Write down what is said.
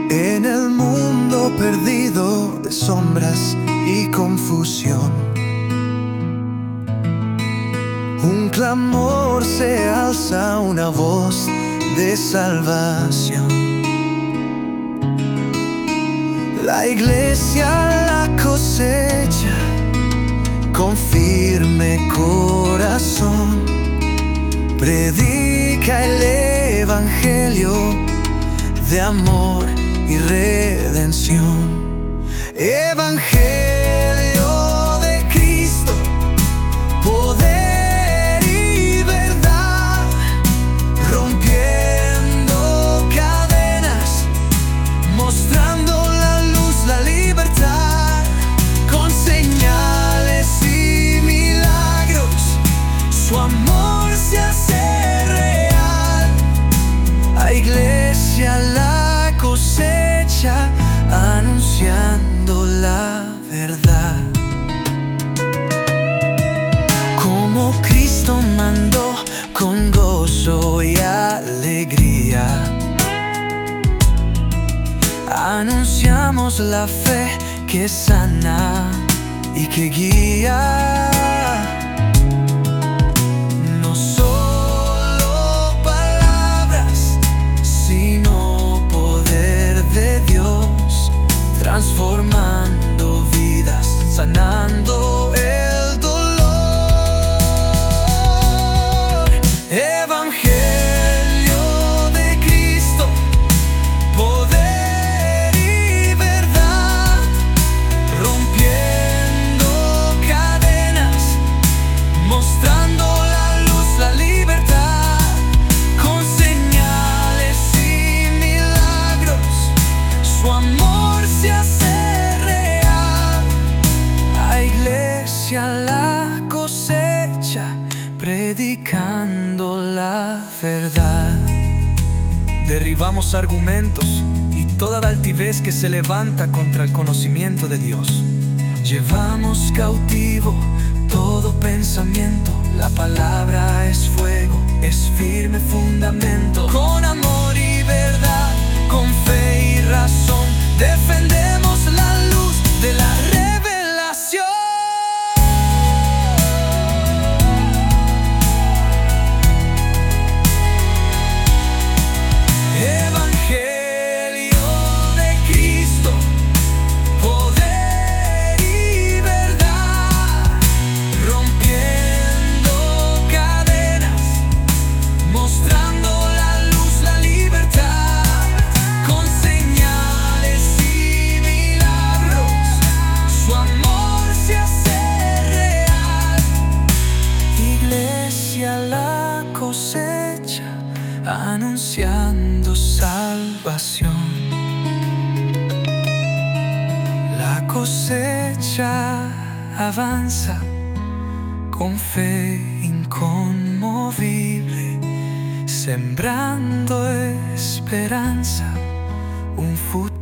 En el mundo perdido de sombras y confusión, un clamor se alza, una voz de salvación. La iglesia la cosecha con firme corazón, predica el evangelio de amor y redención. Evangelio de Cristo, poder y verdad, rompiendo cadenas, mostrando la luz, la libertad, con señales y milagros, su amor se hace real. A iglesia la cosecha, anunciando la verdad. Como Cristo mandó, con gozo y alegría, anunciamos la fe que sana y que guía. No solo palabras, sino poder de Dios, transformando vidas, sanando el dolor. Evangelio de Cristo, poder y verdad, rompiendo cadenas, mostrando la luz, la libertad, con señales y milagros, su amor se hace real. A iglesia la cosecha, predicando la verdad. Derribamos argumentos y toda la altivez que se levanta contra el conocimiento de Dios. Llevamos cautivo todo pensamiento, la palabra es fuego, es firme fundamento. Con amor y verdad, con fe y razón, defendemos la luz de la revelación. Evangelio de Cristo, poder y verdad, rompiendo cadenas, mostrando la luz, la libertad, con señales y milagros, su amor se hace real. Iglesia la cosecha, anunciando salvación. La cosecha avanza con fe inconmovible, sembrando esperanza, un futuro